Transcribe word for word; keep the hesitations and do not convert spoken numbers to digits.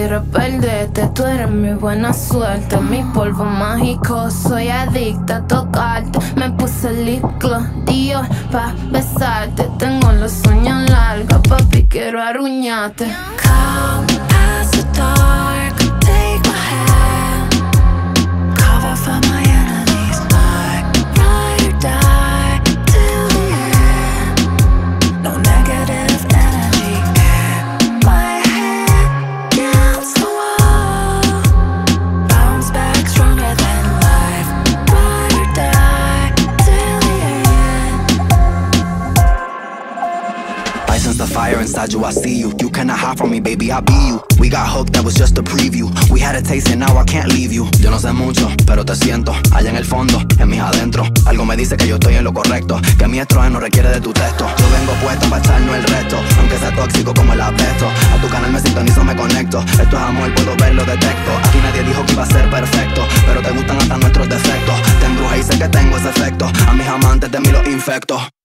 quiero perderte. Tú eres mi buena suerte, mi polvo mágico. Soy adicta a tocarte. Me puse lip gloss Dior pa' besarte. Tengo los sueños largos, papi, quiero arruñarte. Come past the dark, take my hand, cover for my enemies. I ride or die till the end. No negative energy in my head against the wall. Bounce back stronger than life. Ride or die till the end. I sense the fire inside you, I see you. You cannot hide from me, baby, I be you. We got hooked, that was just a preview. We had a taste and now I can't leave you. Yo no sé mucho, pero te siento allá en el fondo, en mis adentro. Algo me dice que yo estoy en lo correcto, que mi estrógeno requiere de tu texto. Yo vengo puesto para echarnos el resto, aunque sea tóxico como el apesto. A tu canal me sintonizo, me conecto. Esto es amor, puedo verlo, detecto. Aquí nadie dijo que iba a ser perfecto, pero te gustan hasta nuestros defectos. Te embrujé y sé que tengo ese efecto. A mis amantes de mí los infecto.